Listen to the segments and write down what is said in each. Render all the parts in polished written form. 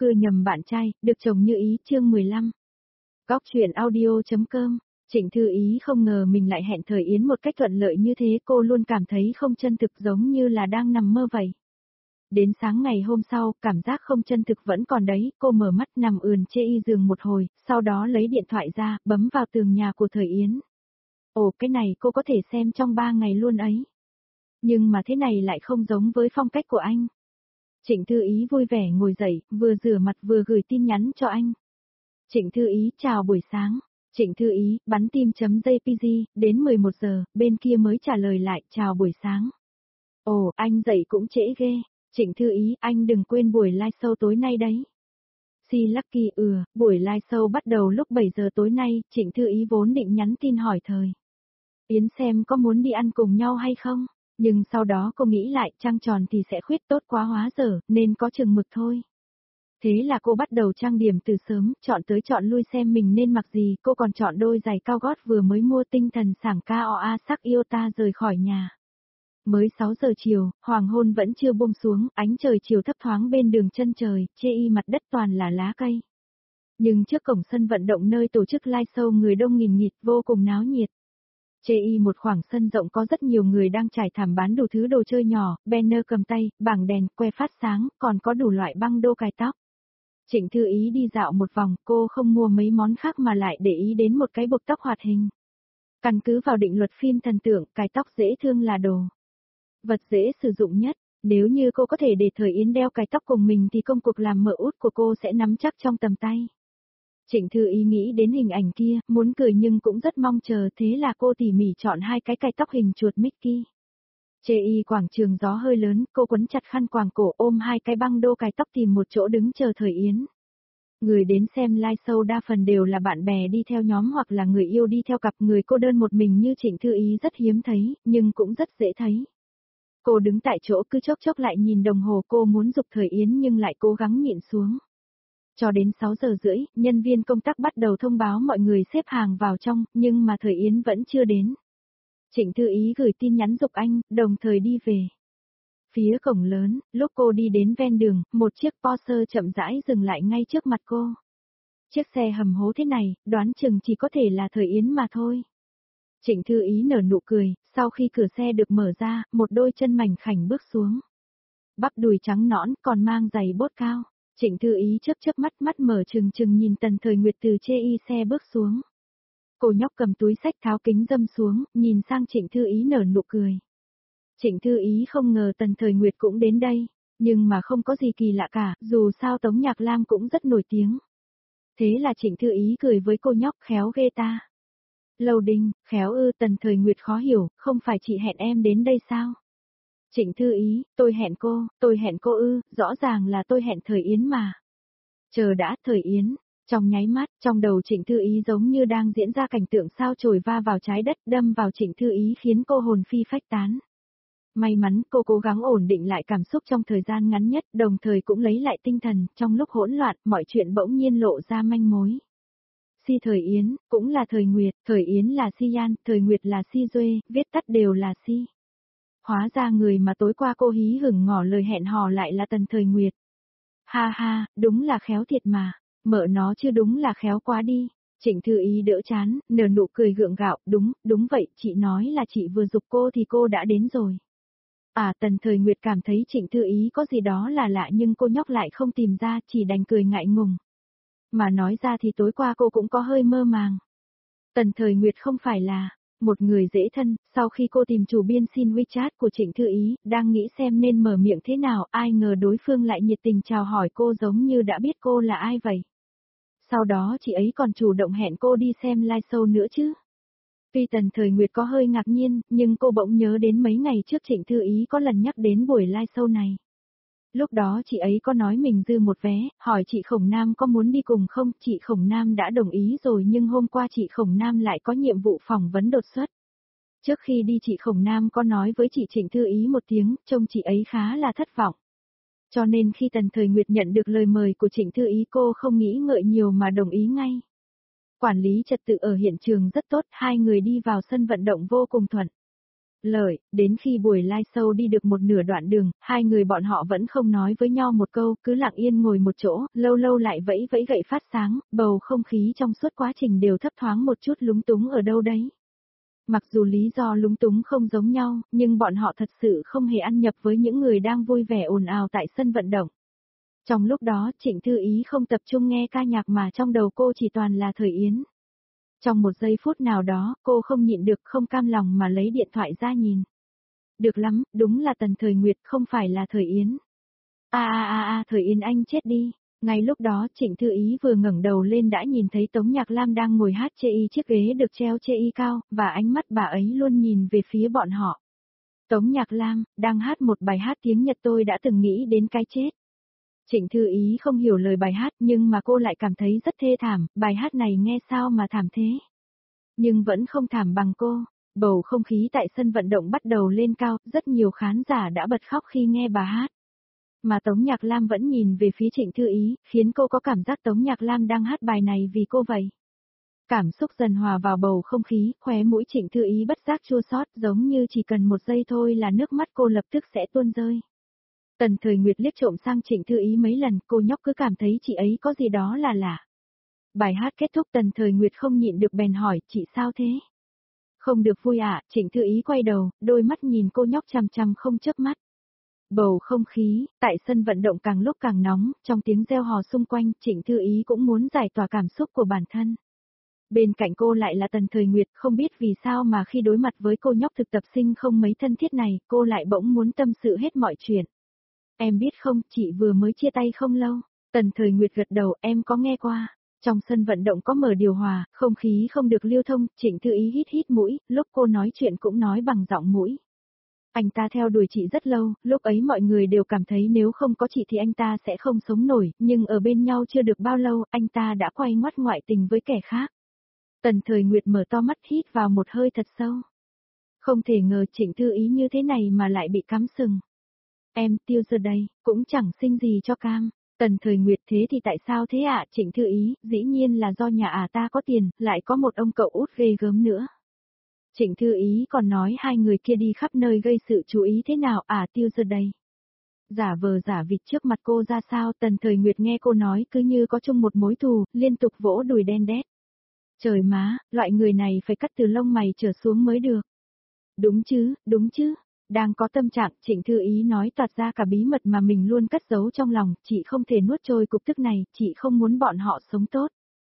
cưa nhầm bạn trai, được chồng như ý, chương 15. Góc truyện audio.com. Trịnh Thư Ý không ngờ mình lại hẹn Thời Yến một cách thuận lợi như thế, cô luôn cảm thấy không chân thực, giống như là đang nằm mơ vậy. Đến sáng ngày hôm sau, cảm giác không chân thực vẫn còn đấy, cô mở mắt nằm ườn chê y giường một hồi, sau đó lấy điện thoại ra, bấm vào tường nhà của Thời Yến. Ồ, cái này cô có thể xem trong 3 ngày luôn ấy. Nhưng mà thế này lại không giống với phong cách của anh. Trịnh Thư Ý vui vẻ ngồi dậy, vừa rửa mặt vừa gửi tin nhắn cho anh. Trịnh Thư Ý, chào buổi sáng. Trịnh Thư Ý, bắn tim.jpg, đến 11 giờ, bên kia mới trả lời lại, chào buổi sáng. Ồ, anh dậy cũng trễ ghê. Trịnh Thư Ý, anh đừng quên buổi live show tối nay đấy. Si Lucky, buổi live show bắt đầu lúc 7 giờ tối nay, Trịnh Thư Ý vốn định nhắn tin hỏi Thời Yến xem có muốn đi ăn cùng nhau hay không, nhưng sau đó cô nghĩ lại, trăng tròn thì sẽ khuyết tốt quá hóa dở, nên có chừng mực thôi. Thế là cô bắt đầu trang điểm từ sớm, chọn tới chọn lui xem mình nên mặc gì, cô còn chọn đôi giày cao gót vừa mới mua, tinh thần sảng KOA sắc yêu ta rời khỏi nhà. Mới 6 giờ chiều, hoàng hôn vẫn chưa buông xuống, ánh trời chiều thấp thoáng bên đường chân trời, chê y mặt đất toàn là lá cây. Nhưng trước cổng sân vận động nơi tổ chức live show người đông nghìn nghịt, vô cùng náo nhiệt. Chê y một khoảng sân rộng có rất nhiều người đang trải thảm bán đủ thứ đồ chơi nhỏ, banner cầm tay, bảng đèn, que phát sáng, còn có đủ loại băng đô cài tóc. Trịnh Thư Ý đi dạo một vòng, cô không mua mấy món khác mà lại để ý đến một cái buộc tóc hoạt hình. Căn cứ vào định luật phim thần tượng, cài tóc dễ thương là đồ vật dễ sử dụng nhất. Nếu như cô có thể để Thời Yến đeo cài tóc cùng mình thì công cuộc làm mợ út của cô sẽ nắm chắc trong tầm tay. Trịnh Thư Ý nghĩ đến hình ảnh kia, muốn cười nhưng cũng rất mong chờ, thế là cô tỉ mỉ chọn 2 cái cài tóc hình chuột Mickey. Chê y quảng trường gió hơi lớn, cô quấn chặt khăn quàng cổ, ôm 2 cái băng đô cài tóc tìm một chỗ đứng chờ Thời Yến. Người đến xem live show đa phần đều là bạn bè đi theo nhóm hoặc là người yêu đi theo cặp, người cô đơn một mình như Trịnh Thư Ý rất hiếm thấy, nhưng cũng rất dễ thấy. Cô đứng tại chỗ cứ chốc chốc lại nhìn đồng hồ, cô muốn giục Thời Yến nhưng lại cố gắng nhịn xuống. Cho đến 6 giờ rưỡi, nhân viên công tác bắt đầu thông báo mọi người xếp hàng vào trong, nhưng mà Thời Yến vẫn chưa đến. Trịnh Thư Ý gửi tin nhắn giục anh, đồng thời đi về. Phía cổng lớn, lúc cô đi đến ven đường, một chiếc Porsche chậm rãi dừng lại ngay trước mặt cô. Chiếc xe hầm hố thế này, đoán chừng chỉ có thể là Thời Yến mà thôi. Trịnh Thư Ý nở nụ cười, sau khi cửa xe được mở ra, một đôi chân mảnh khảnh bước xuống. Bắp đùi trắng nõn, còn mang giày bốt cao. Trịnh Thư Ý chớp chớp mắt, mắt mở trừng trừng nhìn Tần Thời Nguyệt từ chê y xe bước xuống. Cô nhóc cầm túi xách tháo kính dâm xuống, nhìn sang Trịnh Thư Ý nở nụ cười. Trịnh Thư Ý không ngờ Tần Thời Nguyệt cũng đến đây, nhưng mà không có gì kỳ lạ cả, dù sao Tống Nhạc Lam cũng rất nổi tiếng. Thế là Trịnh Thư Ý cười với cô nhóc, khéo ghê ta. Lầu Đình, khéo ư? Tần Thời Nguyệt khó hiểu, không phải chị hẹn em đến đây sao? Trịnh Thư Ý, tôi hẹn cô ư? Rõ ràng là tôi hẹn Thời Yến mà. Chờ đã, Thời Yến. Trong nháy mắt, trong đầu Trịnh Thư Ý giống như đang diễn ra cảnh tượng sao chổi va vào trái đất, đâm vào Trịnh Thư Ý khiến cô hồn phi phách tán. May mắn cô cố gắng ổn định lại cảm xúc trong thời gian ngắn nhất, đồng thời cũng lấy lại tinh thần, trong lúc hỗn loạn, mọi chuyện bỗng nhiên lộ ra manh mối. Si Thời Yến, cũng là Thời Nguyệt, Thời Yến là Si Yan, Thời Nguyệt là Si Duê, viết tắt đều là Si. Hóa ra người mà tối qua cô hí hửng ngỏ lời hẹn hò lại là Tần Thời Nguyệt. Ha ha, đúng là khéo thiệt mà, mợ nó chứ đúng là khéo quá đi. Trịnh Thư Ý đỡ chán, nở nụ cười gượng gạo, đúng vậy, chị nói là chị vừa giục cô thì cô đã đến rồi. À, Tần Thời Nguyệt cảm thấy Trịnh Thư Ý có gì đó là lạ nhưng cô nhóc lại không tìm ra, chỉ đành cười ngại ngùng. Mà nói ra thì tối qua cô cũng có hơi mơ màng. Tần Thời Nguyệt không phải là một người dễ thân, sau khi cô tìm chủ biên xin WeChat của Trịnh Thư Ý, đang nghĩ xem nên mở miệng thế nào, ai ngờ đối phương lại nhiệt tình chào hỏi cô giống như đã biết cô là ai vậy. Sau đó chị ấy còn chủ động hẹn cô đi xem live show nữa chứ. Tuy Tần Thời Nguyệt có hơi ngạc nhiên, nhưng cô bỗng nhớ đến mấy ngày trước Trịnh Thư Ý có lần nhắc đến buổi live show này. Lúc đó chị ấy có nói mình dư một vé, hỏi chị Khổng Nam có muốn đi cùng không, chị Khổng Nam đã đồng ý rồi nhưng hôm qua chị Khổng Nam lại có nhiệm vụ phỏng vấn đột xuất. Trước khi đi chị Khổng Nam có nói với chị Trịnh Thư Ý một tiếng, trông chị ấy khá là thất vọng. Cho nên khi Tần Thời Nguyệt nhận được lời mời của Trịnh Thư Ý cô không nghĩ ngợi nhiều mà đồng ý ngay. Quản lý trật tự ở hiện trường rất tốt, hai người đi vào sân vận động vô cùng thuận. Lợi, đến khi buổi live show đi được một nửa đoạn đường, hai người bọn họ vẫn không nói với nhau một câu, cứ lặng yên ngồi một chỗ, lâu lâu lại vẫy vẫy gậy phát sáng, bầu không khí trong suốt quá trình đều thấp thoáng một chút lúng túng ở đâu đấy. Mặc dù lý do lúng túng không giống nhau, nhưng bọn họ thật sự không hề ăn nhập với những người đang vui vẻ ồn ào tại sân vận động. Trong lúc đó Trịnh Thư Ý không tập trung nghe ca nhạc mà trong đầu cô chỉ toàn là Thời Yến. Trong một giây phút nào đó, cô không nhịn được không cam lòng mà lấy điện thoại ra nhìn. Được lắm, đúng là Tần Thời Nguyệt không phải là Thời Yến. Thời Yến anh chết đi. Ngay lúc đó Trịnh Thư Ý vừa ngẩng đầu lên đã nhìn thấy Tống Nhạc Lam đang ngồi hát chê y chiếc ghế được treo chê y cao, và ánh mắt bà ấy luôn nhìn về phía bọn họ. Tống Nhạc Lam, đang hát một bài hát tiếng Nhật tôi đã từng nghĩ đến cái chết. Trịnh Thư Ý không hiểu lời bài hát nhưng mà cô lại cảm thấy rất thê thảm, bài hát này nghe sao mà thảm thế. Nhưng vẫn không thảm bằng cô. Bầu không khí tại sân vận động bắt đầu lên cao, rất nhiều khán giả đã bật khóc khi nghe bà hát. Mà Tống Nhạc Lam vẫn nhìn về phía Trịnh Thư Ý, khiến cô có cảm giác Tống Nhạc Lam đang hát bài này vì cô vậy. Cảm xúc dần hòa vào bầu không khí, khóe mũi Trịnh Thư Ý bất giác chua xót, giống như chỉ cần một giây thôi là nước mắt cô lập tức sẽ tuôn rơi. Tần Thời Nguyệt liếc trộm sang Trịnh Thư Ý mấy lần, cô nhóc cứ cảm thấy chị ấy có gì đó là lạ. Bài hát kết thúc Tần Thời Nguyệt không nhịn được bèn hỏi, chị sao thế? Không được vui à? Trịnh Thư Ý quay đầu, đôi mắt nhìn cô nhóc chằm chằm không chớp mắt. Bầu không khí, tại sân vận động càng lúc càng nóng, trong tiếng reo hò xung quanh, Trịnh Thư Ý cũng muốn giải tỏa cảm xúc của bản thân. Bên cạnh cô lại là Tần Thời Nguyệt, không biết vì sao mà khi đối mặt với cô nhóc thực tập sinh không mấy thân thiết này, cô lại bỗng muốn tâm sự hết mọi chuyện. Em biết không, chị vừa mới chia tay không lâu. Tần Thời Nguyệt gật đầu, em có nghe qua. Trong sân vận động có mở điều hòa, không khí không được lưu thông, Trịnh Thư Ý hít hít mũi, lúc cô nói chuyện cũng nói bằng giọng mũi. Anh ta theo đuổi chị rất lâu, lúc ấy mọi người đều cảm thấy nếu không có chị thì anh ta sẽ không sống nổi, nhưng ở bên nhau chưa được bao lâu, anh ta đã quay ngoắt ngoại tình với kẻ khác. Tần Thời Nguyệt mở to mắt hít vào một hơi thật sâu. Không thể ngờ Trịnh Thư Ý như thế này mà lại bị cắm sừng. Em Tiêu giờ đây, cũng chẳng sinh gì cho cam. Tần Thời Nguyệt thế thì tại sao thế ạ? Trịnh Thư Ý, dĩ nhiên là do nhà ta có tiền, lại có một ông cậu út ghê gớm nữa. Trịnh Thư Ý còn nói hai người kia đi khắp nơi gây sự chú ý thế nào Tiêu giờ đây. Giả vờ giả vịt trước mặt cô ra sao? Tần Thời Nguyệt nghe cô nói cứ như có chung một mối thù, liên tục vỗ đùi đen đét. Trời má, loại người này phải cắt từ lông mày trở xuống mới được. Đúng chứ. Đang có tâm trạng, Trịnh Thư Ý nói toạc ra cả bí mật mà mình luôn cất giấu trong lòng, chị không thể nuốt trôi cục tức này, chị không muốn bọn họ sống tốt.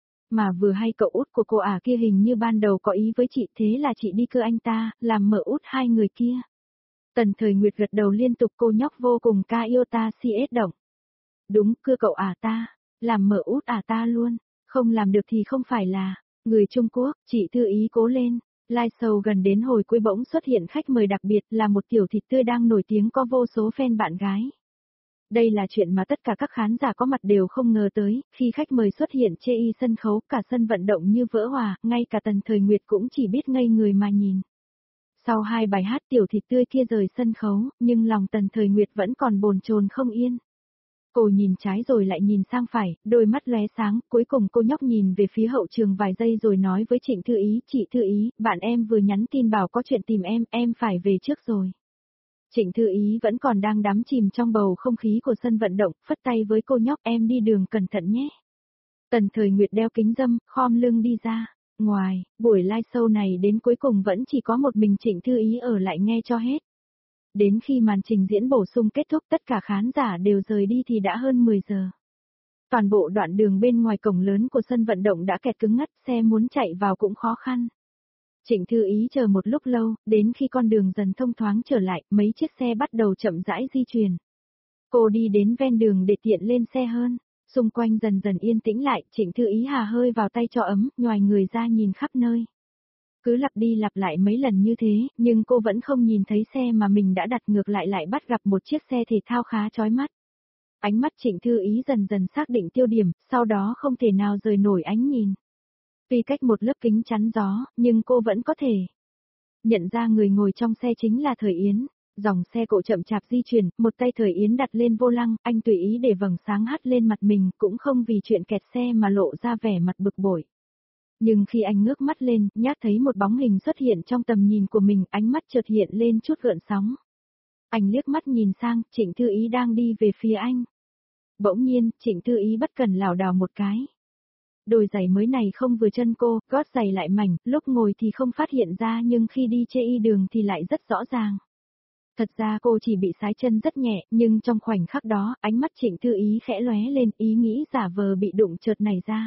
Mà vừa hay cậu út của cô kia hình như ban đầu có ý với chị, thế là chị đi cưa anh ta, làm mở út hai người kia. Tần Thời Nguyệt gật đầu liên tục, cô nhóc vô cùng ca yêu ta si ết động. Đúng, cưa cậu ta, làm mở út ta luôn, không làm được thì không phải là, người Trung Quốc, chị Thư Ý cố lên. Live show gần đến hồi cuối bỗng xuất hiện khách mời đặc biệt là một tiểu thịt tươi đang nổi tiếng có vô số fan bạn gái. Đây là chuyện mà tất cả các khán giả có mặt đều không ngờ tới, khi khách mời xuất hiện chê y sân khấu, cả sân vận động như vỡ hòa, ngay cả Tần Thời Nguyệt cũng chỉ biết ngây người mà nhìn. Sau hai bài hát tiểu thịt tươi kia rời sân khấu, nhưng lòng Tần Thời Nguyệt vẫn còn bồn chồn không yên. Cô nhìn trái rồi lại nhìn sang phải, đôi mắt lóe sáng, cuối cùng cô nhóc nhìn về phía hậu trường vài giây rồi nói với Trịnh Thư Ý, chị Thư Ý, bạn em vừa nhắn tin bảo có chuyện tìm em phải về trước rồi. Trịnh Thư Ý vẫn còn đang đắm chìm trong bầu không khí của sân vận động, phất tay với cô nhóc, em đi đường cẩn thận nhé. Tần Thời Nguyệt đeo kính râm, khom lưng đi ra. Ngoài, buổi live show này đến cuối cùng vẫn chỉ có một mình Trịnh Thư Ý ở lại nghe cho hết. Đến khi màn trình diễn bổ sung kết thúc tất cả khán giả đều rời đi thì đã hơn 10 giờ. Toàn bộ đoạn đường bên ngoài cổng lớn của sân vận động đã kẹt cứng ngắt, xe muốn chạy vào cũng khó khăn. Trịnh Thư Ý chờ một lúc lâu, đến khi con đường dần thông thoáng trở lại, mấy chiếc xe bắt đầu chậm rãi di chuyển. Cô đi đến ven đường để tiện lên xe hơn. Xung quanh dần dần yên tĩnh lại, Trịnh Thư Ý hà hơi vào tay cho ấm, nhoài người ra nhìn khắp nơi. Cứ lặp đi lặp lại mấy lần như thế, nhưng cô vẫn không nhìn thấy xe mà mình đã đặt, ngược lại bắt gặp một chiếc xe thể thao khá chói mắt. Ánh mắt Trịnh Thư Ý dần dần xác định tiêu điểm, sau đó không thể nào rời nổi ánh nhìn. Tuy cách một lớp kính chắn gió, nhưng cô vẫn có thể nhận ra người ngồi trong xe chính là Thời Yến. Dòng xe cộ chậm chạp di chuyển, một tay Thời Yến đặt lên vô lăng, anh tùy ý để vầng sáng hắt lên mặt mình, cũng không vì chuyện kẹt xe mà lộ ra vẻ mặt bực bội. Nhưng khi anh ngước mắt lên, nhát thấy một bóng hình xuất hiện trong tầm nhìn của mình, ánh mắt chợt hiện lên chút gợn sóng. Anh liếc mắt nhìn sang, Trịnh Thư Ý đang đi về phía anh. Bỗng nhiên, Trịnh Thư Ý bất cần lảo đảo một cái. Đôi giày mới này không vừa chân cô, gót giày lại mảnh, lúc ngồi thì không phát hiện ra nhưng khi đi trên y đường thì lại rất rõ ràng. Thật ra cô chỉ bị sái chân rất nhẹ, nhưng trong khoảnh khắc đó, ánh mắt Trịnh Thư Ý khẽ lóe lên, ý nghĩ giả vờ bị đụng chợt nảy ra.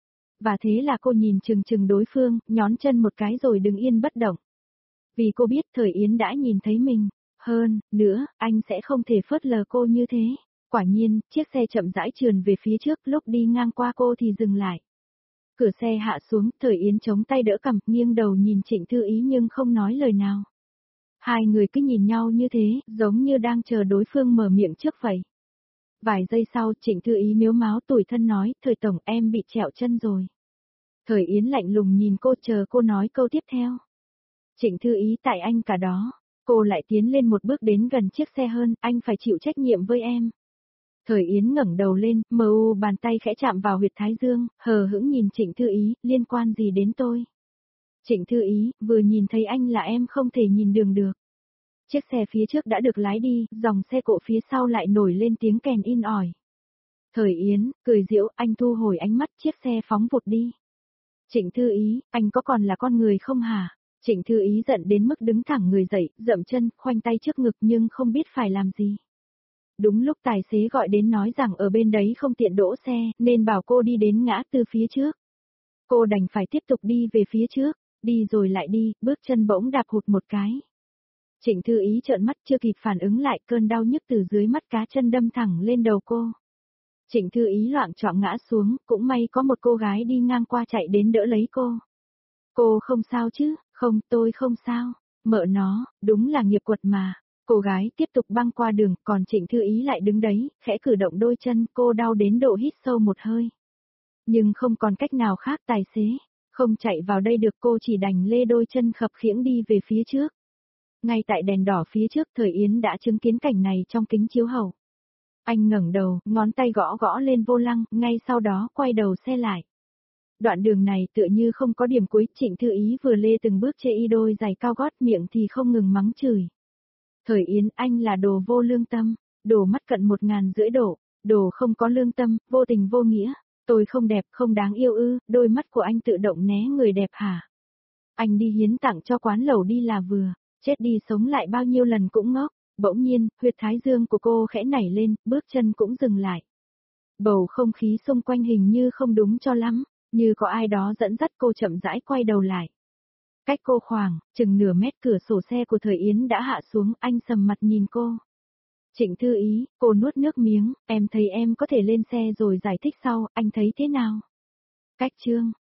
Và thế là cô nhìn chừng chừng đối phương, nhón chân một cái rồi đứng yên bất động. Vì cô biết Thời Yến đã nhìn thấy mình. Hơn nữa, anh sẽ không thể phớt lờ cô như thế. Quả nhiên, chiếc xe chậm rãi trườn về phía trước, lúc đi ngang qua cô thì dừng lại. Cửa xe hạ xuống, Thời Yến chống tay đỡ cằm, nghiêng đầu nhìn Trịnh Thư Ý nhưng không nói lời nào. Hai người cứ nhìn nhau như thế, giống như đang chờ đối phương mở miệng trước vậy. Vài giây sau, Trịnh Thư Ý mếu máo tủi thân nói, Thời Tổng em bị trẹo chân rồi. Thời Yến lạnh lùng nhìn cô chờ cô nói câu tiếp theo. Trịnh Thư Ý tại anh cả đó. Cô lại tiến lên một bước đến gần chiếc xe hơn, anh phải chịu trách nhiệm với em. Thời Yến ngẩng đầu lên, mờ u bàn tay khẽ chạm vào huyệt thái dương, hờ hững nhìn Trịnh Thư Ý, liên quan gì đến tôi? Trịnh Thư Ý, vừa nhìn thấy anh là em không thể nhìn đường được. Chiếc xe phía trước đã được lái đi, dòng xe cộ phía sau lại nổi lên tiếng kèn in ỏi. Thời Yến, cười giễu, anh thu hồi ánh mắt, chiếc xe phóng vụt đi. Trịnh Thư Ý, anh có còn là con người không hả? Trịnh Thư Ý giận đến mức đứng thẳng người dậy, dậm chân, khoanh tay trước ngực nhưng không biết phải làm gì. Đúng lúc tài xế gọi đến nói rằng ở bên đấy không tiện đỗ xe, nên bảo cô đi đến ngã tư phía trước. Cô đành phải tiếp tục đi về phía trước, đi rồi lại đi, bước chân bỗng đạp hụt một cái. Trịnh Thư Ý trợn mắt chưa kịp phản ứng lại, cơn đau nhức từ dưới mắt cá chân đâm thẳng lên đầu cô. Trịnh Thư Ý loạng choạng ngã xuống, cũng may có một cô gái đi ngang qua chạy đến đỡ lấy cô. Cô không sao chứ? Không, tôi không sao. Mợ nó, đúng là nghiệp quật mà. Cô gái tiếp tục băng qua đường, còn Trịnh Thư Ý lại đứng đấy, khẽ cử động đôi chân, cô đau đến độ hít sâu một hơi. Nhưng không còn cách nào khác, tài xế, không chạy vào đây được, cô chỉ đành lê đôi chân khập khiễng đi về phía trước. Ngay tại đèn đỏ phía trước, Thời Yến đã chứng kiến cảnh này trong kính chiếu hậu. Anh ngẩng đầu, ngón tay gõ gõ lên vô lăng, ngay sau đó quay đầu xe lại. Đoạn đường này tựa như không có điểm cuối, Trịnh Thư Ý vừa lê từng bước chê y đôi giày cao gót, miệng thì không ngừng mắng chửi. Thời Yến, anh là đồ vô lương tâm, đồ mắt cận 1.500 độ, đồ không có lương tâm, vô tình vô nghĩa, tôi không đẹp, không đáng yêu ư, đôi mắt của anh tự động né người đẹp hả? Anh đi hiến tặng cho quán lẩu đi là vừa, chết đi sống lại bao nhiêu lần cũng ngốc. Bỗng nhiên, huyệt thái dương của cô khẽ nảy lên, bước chân cũng dừng lại. Bầu không khí xung quanh hình như không đúng cho lắm, như có ai đó dẫn dắt cô chậm rãi quay đầu lại. Cách cô khoảng, chừng nửa mét, cửa sổ xe của Thời Yến đã hạ xuống, anh sầm mặt nhìn cô. Trịnh Thư Ý, cô nuốt nước miếng, em thấy em có thể lên xe rồi giải thích sau, anh thấy thế nào? Cách chương